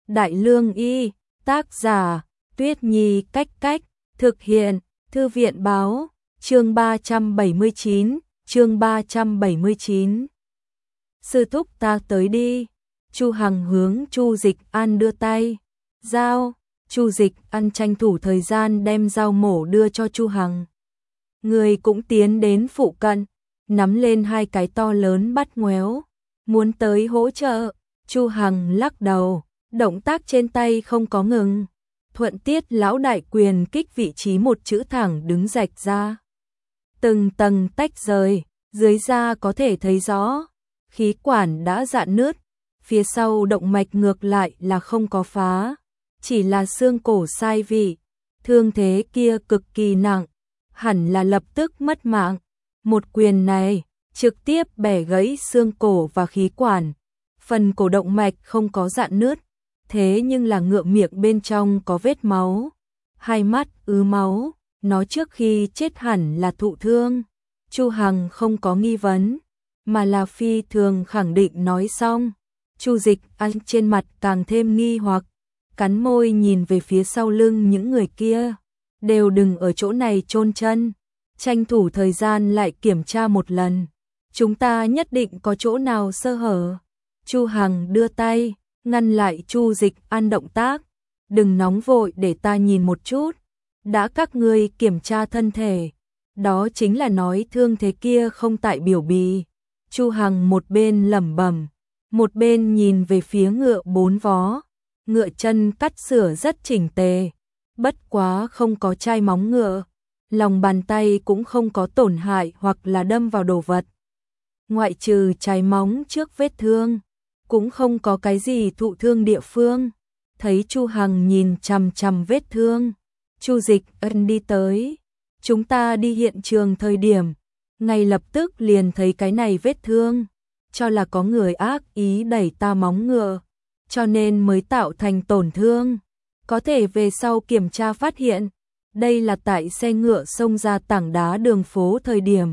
Đại Lương Y, tác giả, Tuyết Nhi Cách Cách, thực hiện, Thư viện Báo, chương 379, chương 379. Sư thúc ta tới đi. Chu Hằng hướng Chu Dịch An đưa tay. Dao. Chu Dịch An tranh thủ thời gian đem dao mổ đưa cho Chu Hằng. Người cũng tiến đến phụ cận, nắm lên hai cái to lớn bắt ngoéo, muốn tới hỗ trợ. Chu Hằng lắc đầu, động tác trên tay không có ngừng. Thuận tiết lão đại quyền kích vị trí một chữ thẳng đứng rạch ra. Từng tầng tách rời, dưới da có thể thấy rõ, khí quản đã rạn nứt, phía sau động mạch ngược lại là không có phá, chỉ là xương cổ sai vị. Thương thế kia cực kỳ nặng, hẳn là lập tức mất mạng. Một quyền này trực tiếp bẻ gãy xương cổ và khí quản. Phần cổ động mạch không có rạn nứt, thế nhưng là ngựa miệng bên trong có vết máu, hai mắt ứ máu, nó trước khi chết hẳn là thụ thương. Chu Hằng không có nghi vấn, mà là phi thường khẳng định nói xong. Chu Dịch An trên mặt càng thêm nghi hoặc, cắn môi nhìn về phía sau lưng những người kia, đều đừng ở chỗ này chôn chân, tranh thủ thời gian lại kiểm tra một lần. Chúng ta nhất định có chỗ nào sơ hở. Chu Hằng đưa tay, ngăn lại Chu Dịch An động tác. Đừng nóng vội để ta nhìn một chút. Đã các ngươi kiểm tra thân thể, đó chính là nói thương thế kia không tại biểu bì. Chu Hằng một bên lẩm bẩm, một bên nhìn về phía ngựa bốn vó. Ngựa chân cắt sửa rất chỉnh tề, bất quá không có chai móng ngựa. Lòng bàn tay cũng không có tổn hại hoặc là đâm vào đồ vật. Ngoại trừ chai móng trước vết thương, cũng không có cái gì thụ thương địa phương. Thấy Chu Hằng nhìn chằm chằm vết thương, Chu Dịch Ân đi tới. Chúng ta đi hiện trường thời điểm, ngay lập tức liền thấy cái này vết thương, cho là có người ác ý đẩy ta móng ngựa, cho nên mới tạo thành tổn thương. Có thể về sau kiểm tra phát hiện, đây là tại xe ngựa xông ra tảng đá đường phố thời điểm.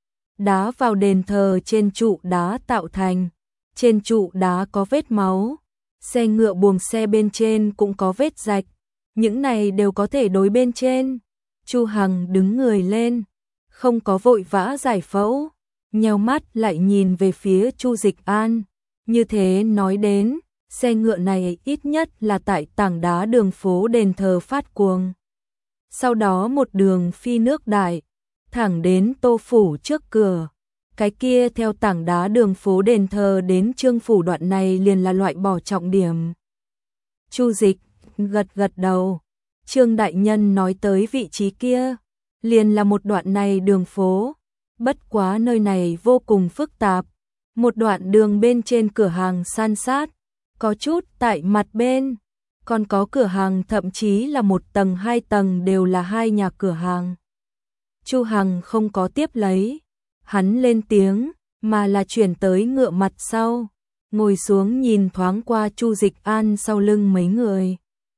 Đá vào đền thờ trên trụ đá tạo thành. Trên trụ đá có vết máu, xe ngựa buồng xe bên trên cũng có vết rạch, những này đều có thể đối bên trên. Chu Hằng đứng người lên, không có vội vã giải phẫu, nheo mắt lại nhìn về phía Chu Dịch An, như thế nói đến, xe ngựa này ít nhất là tại tảng đá đường phố đền thờ phát cuồng. Sau đó một đường phi nước đại, thẳng đến Tô phủ trước cửa. Cái kia theo tảng đá đường phố đền thờ đến Trương phủ đoạn này liền là loại bỏ trọng điểm. Chu Dịch gật gật đầu. Trương đại nhân nói tới vị trí kia, liền là một đoạn này đường phố. Bất quá nơi này vô cùng phức tạp. Một đoạn đường bên trên cửa hàng san sát, có chút tại mặt bên, còn có cửa hàng thậm chí là một tầng hai tầng đều là hai nhà cửa hàng. Chu Hằng không có tiếp lấy. Hắn lên tiếng, mà là chuyển tới ngựa mặt sau, ngồi xuống nhìn thoáng qua Chu Dịch An sau lưng mấy người.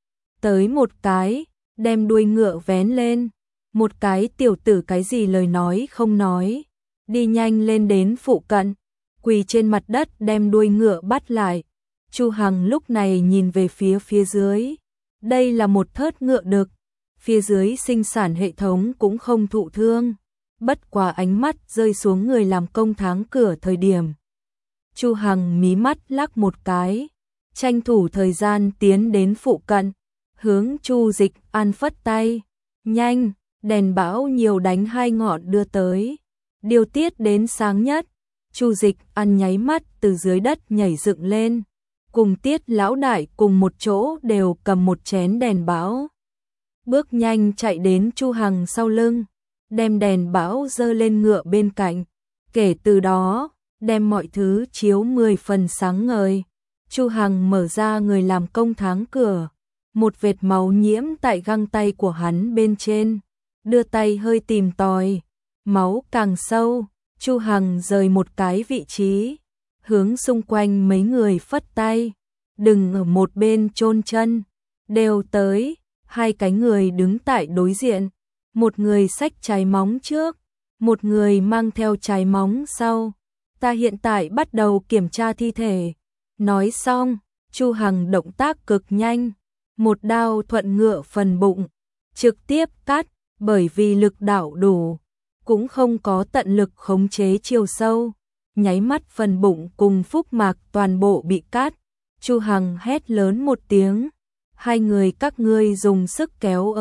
Tới một cái, đem đuôi ngựa vén lên, một cái tiểu tử cái gì lời nói không nói, đi nhanh lên đến phụ cận, quỳ trên mặt đất đem đuôi ngựa bắt lại. Chu Hằng lúc này nhìn về phía dưới, đây là một thớt ngựa đực, phía dưới sinh sản hệ thống cũng không thụ thương. Bất quá ánh mắt rơi xuống người làm công tháng cửa thời điểm. Chu Hằng mí mắt lắc một cái, tranh thủ thời gian tiến đến phụ cận, hướng Chu Dịch An phất tay. Nhanh, đèn bão nhiều đánh hai ngọn đưa tới. Điều tiết đến sáng nhất. Chu Dịch An nháy mắt từ dưới đất nhảy dựng lên. Cùng Tiết lão đại cùng một chỗ đều cầm một chén đèn bão. Bước nhanh chạy đến Chu Hằng sau lưng, đem đèn bão dơ lên ngựa bên cạnh. Kể từ đó, đem mọi thứ chiếu 10 phần sáng ngời. Chu Hằng mở ra người làm công tháng cửa, một vệt máu nhiễm tại găng tay của hắn bên trên, đưa tay hơi tìm tòi, máu càng sâu. Chu Hằng rời một cái vị trí, hướng xung quanh mấy người phất tay, đừng ở một bên chôn chân, đều tới. Hai cái người đứng tại đối diện, một người xách trái móng trước, một người mang theo trái móng sau. Ta hiện tại bắt đầu kiểm tra thi thể. Nói xong, Chu Hằng động tác cực nhanh, một đao thuận ngựa phần bụng, trực tiếp cắt, bởi vì lực đạo đủ, cũng không có tận lực khống chế chiều sâu, nháy mắt phần bụng cùng phúc mạc toàn bộ bị cắt. Chu Hằng hét lớn một tiếng, hai người các ngươi dùng sức kéo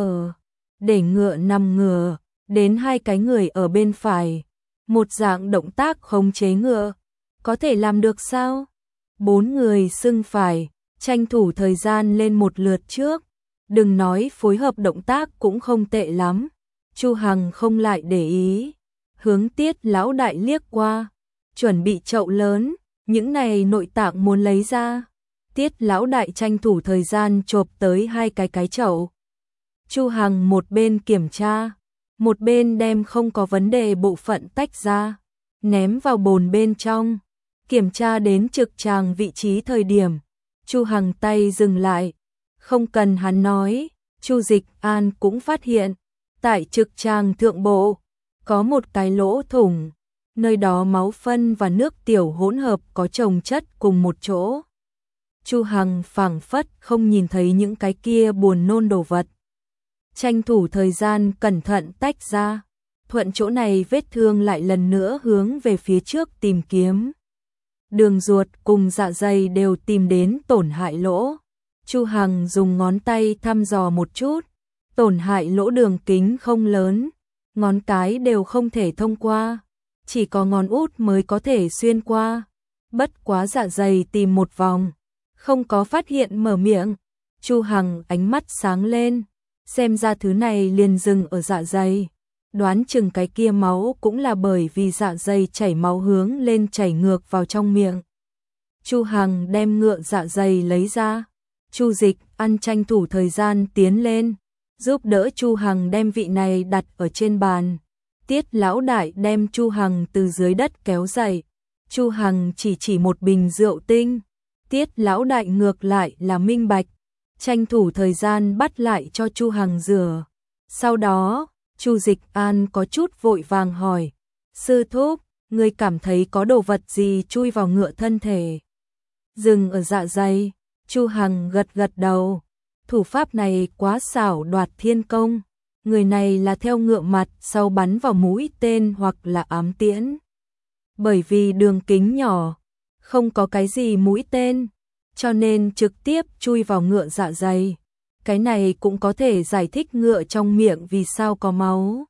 để ngựa nằm ngửa, đến hai cái người ở bên phải, một dạng động tác khống chế ngựa, có thể làm được sao? Bốn người xưng phải, tranh thủ thời gian lên một lượt trước, đừng nói phối hợp động tác cũng không tệ lắm. Chu Hằng không lại để ý, hướng Tiết lão đại liếc qua, chuẩn bị chậu lớn, những này nội tạng muốn lấy ra. Tiết lão đại tranh thủ thời gian chộp tới hai cái chậu. Chu Hằng một bên kiểm tra, một bên đem không có vấn đề bộ phận tách ra, ném vào bồn bên trong. Kiểm tra đến trực tràng vị trí thời điểm, Chu Hằng tay dừng lại, không cần hắn nói, Chu Dịch An cũng phát hiện, tại trực tràng thượng bộ có một cái lỗ thủng, nơi đó máu phân và nước tiểu hỗn hợp có chồng chất cùng một chỗ. Chu Hằng phảng phất không nhìn thấy những cái kia buồn nôn đồ vật, tranh thủ thời gian cẩn thận tách ra, thuận chỗ này vết thương lại lần nữa hướng về phía trước tìm kiếm. Đường ruột cùng dạ dày đều tìm đến tổn hại lỗ. Chu Hằng dùng ngón tay thăm dò một chút, tổn hại lỗ đường kính không lớn, ngón cái đều không thể thông qua, chỉ có ngón út mới có thể xuyên qua. Bất quá dạ dày tìm một vòng, không có phát hiện, mở miệng. Chu Hằng ánh mắt sáng lên, xem ra thứ này liền dừng ở dạ dày. Đoán chừng cái kia máu cũng là bởi vì dạ dày chảy máu hướng lên chảy ngược vào trong miệng. Chu Hằng đem ngựa dạ dày lấy ra, Chu Dịch An tranh thủ thời gian tiến lên, giúp đỡ Chu Hằng đem vị này đặt ở trên bàn. Tiết lão đại đem Chu Hằng từ dưới đất kéo dậy, Chu Hằng chỉ một bình rượu tinh, Tiết lão đại ngược lại là minh bạch, tranh thủ thời gian bắt lại cho Chu Hằng rửa. Sau đó, Chu Dịch An có chút vội vàng hỏi, sư thúc, ngươi cảm thấy có đồ vật gì chui vào ngựa thân thể? Dừng ở dạ dày. Chu Hằng gật đầu, thủ pháp này quá xảo đoạt thiên công, người này là theo ngựa mặt sau bắn vào mũi tên hoặc là ám tiễn. Bởi vì đường kính nhỏ, không có cái gì mũi tên, cho nên trực tiếp chui vào ngựa dạ dày. Cái này cũng có thể giải thích ngựa trong miệng vì sao có máu.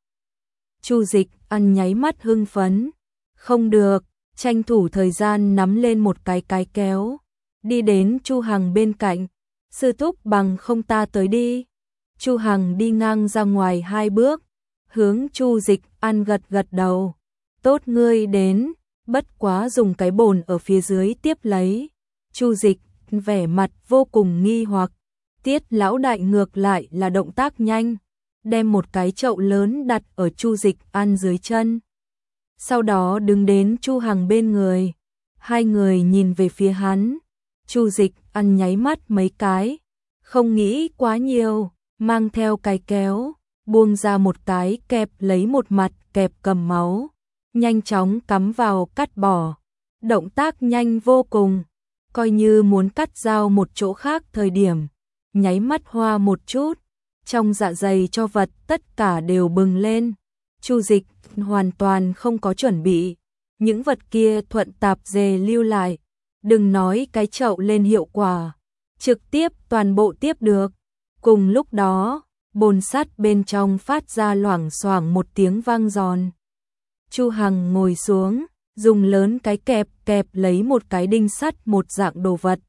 Chu Dịch An nháy mắt hưng phấn, không được, tranh thủ thời gian nắm lên một cái kéo, đi đến Chu Hằng bên cạnh, sư thúc bằng không ta tới đi. Chu Hằng đi ngang ra ngoài 2 bước, hướng Chu Dịch An gật đầu, tốt ngươi đến, bất quá dùng cái bồn ở phía dưới tiếp lấy. Chu Dịch vẻ mặt vô cùng nghi hoặc, Tiết lão đại ngược lại là động tác nhanh, đem một cái chậu lớn đặt ở Chu Dịch An dưới chân. Sau đó đứng đến Chu Hằng bên người, hai người nhìn về phía hắn. Chu Dịch An nháy mắt mấy cái, không nghĩ quá nhiều, mang theo cái kéo, buông ra một cái kẹp lấy một mặt kẹp cầm máu, nhanh chóng cắm vào cắt bỏ. Động tác nhanh vô cùng, coi như muốn cắt dao một chỗ khác thời điểm, nháy mắt hoa một chút, trong dạ dày cho vật tất cả đều bừng lên. Chu Dịch hoàn toàn không có chuẩn bị, những vật kia thuận tạp dề lưu lại, đừng nói cái chậu lên hiệu quả, trực tiếp toàn bộ tiếp được. Cùng lúc đó, bồn sắt bên trong phát ra loảng xoảng một tiếng vang giòn. Chu Hằng ngồi xuống, dùng lớn cái kẹp lấy một cái đinh sắt một dạng đồ vật.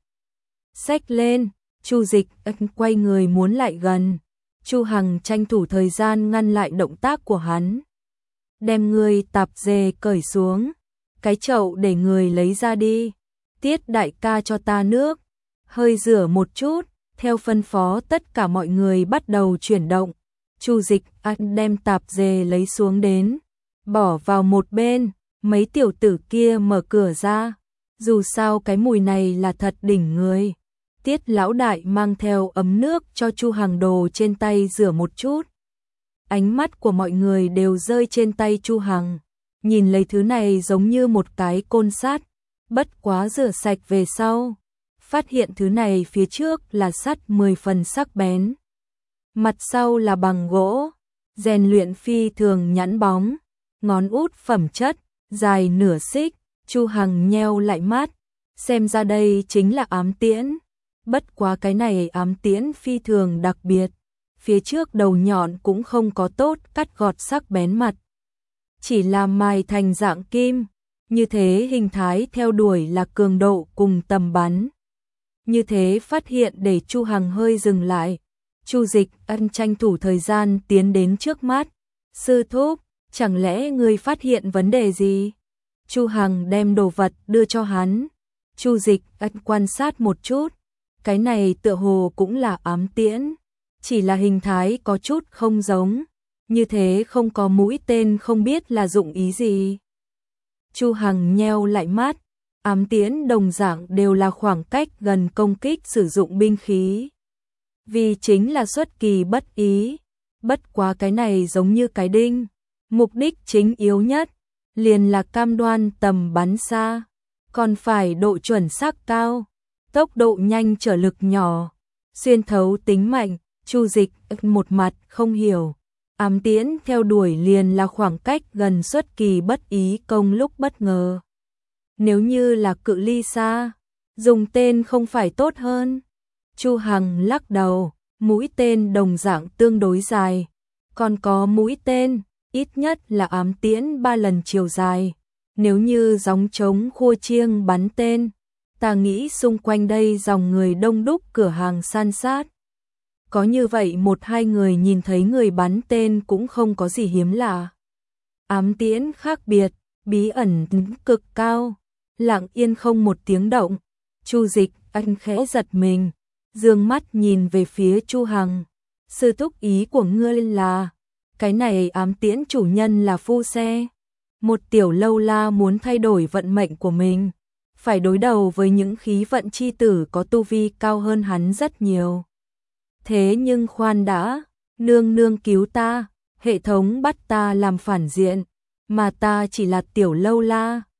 Xách lên, Chu Dịch quay người muốn lại gần. Chu Hằng tranh thủ thời gian ngăn lại động tác của hắn. Đem người tạp dề cởi xuống, cái chậu để người lấy ra đi. Tiết đại ca cho ta nước, hơi rửa một chút, theo phân phó tất cả mọi người bắt đầu chuyển động. Chu Dịch An đem tạp dề lấy xuống đến, bỏ vào một bên, mấy tiểu tử kia mở cửa ra. Dù sao cái mùi này là thật đỉnh người. Tiết lão đại mang theo ấm nước cho Chu Hằng đồ trên tay rửa một chút. Ánh mắt của mọi người đều rơi trên tay Chu Hằng, nhìn lấy thứ này giống như một cái côn sắt, bất quá rửa sạch về sau, phát hiện thứ này phía trước là sắt 10 phần sắc bén. Mặt sau là bằng gỗ, rèn luyện phi thường nhẵn bóng, ngón út phẩm chất, dài nửa xích. Chu Hằng nheo lại mắt, xem ra đây chính là ám tiễn. Bất quá cái này ám tiễn phi thường đặc biệt, phía trước đầu nhọn cũng không có tốt cắt gọt sắc bén mặt, chỉ là mài thành dạng kim, như thế hình thái theo đuổi là cường độ cùng tầm bắn. Như thế phát hiện để Chu Hằng hơi dừng lại. Chu Dịch Ân tranh thủ thời gian tiến đến trước mắt. Sư thúc, chẳng lẽ ngươi phát hiện vấn đề gì? Chu Hằng đem đồ vật đưa cho hắn. Chu Dịch Ân quan sát một chút. Cái này tựa hồ cũng là ám tiễn, chỉ là hình thái có chút không giống. Như thế không có mũi tên không biết là dụng ý gì. Chu Hằng nheo lại mắt. Ám tiễn đồng dạng đều là khoảng cách gần công kích sử dụng binh khí. Vì chính là xuất kỳ bất ý. Bất quá cái này giống như cái đinh. Mục đích chính yếu nhất liền là cam đoan tầm bắn xa, còn phải độ chuẩn xác cao, tốc độ nhanh trở lực nhỏ, xuyên thấu tính mạnh. Chu Dịch một mặt không hiểu. Ám tiễn theo đuổi liền là khoảng cách gần xuất kỳ bất ý công lúc bất ngờ. Nếu như là cự ly xa, dùng tên không phải tốt hơn. Chu Hằng lắc đầu, mũi tên đồng dạng tương đối dài, còn có mũi tên, ít nhất là ám tiễn 3 lần chiều dài. Nếu như gióng trống khua chiêng bắn tên, ta nghĩ xung quanh đây dòng người đông đúc, cửa hàng san sát. Có như vậy 1-2 người nhìn thấy người bắn tên cũng không có gì hiếm lạ. Ám tiễn khác biệt, bí ẩn cực cao, lặng yên không một tiếng động. Chu Dịch Anh khẽ giật mình, dương mắt nhìn về phía Chu Hằng. Sư thúc ý của ngươi là, cái này ám tiễn chủ nhân là phu xe. Một tiểu lâu la muốn thay đổi vận mệnh của mình, phải đối đầu với những khí vận chi tử có tu vi cao hơn hắn rất nhiều. Thế nhưng khoan đã, nương nương cứu ta, hệ thống bắt ta làm phản diện, mà ta chỉ là tiểu lâu la,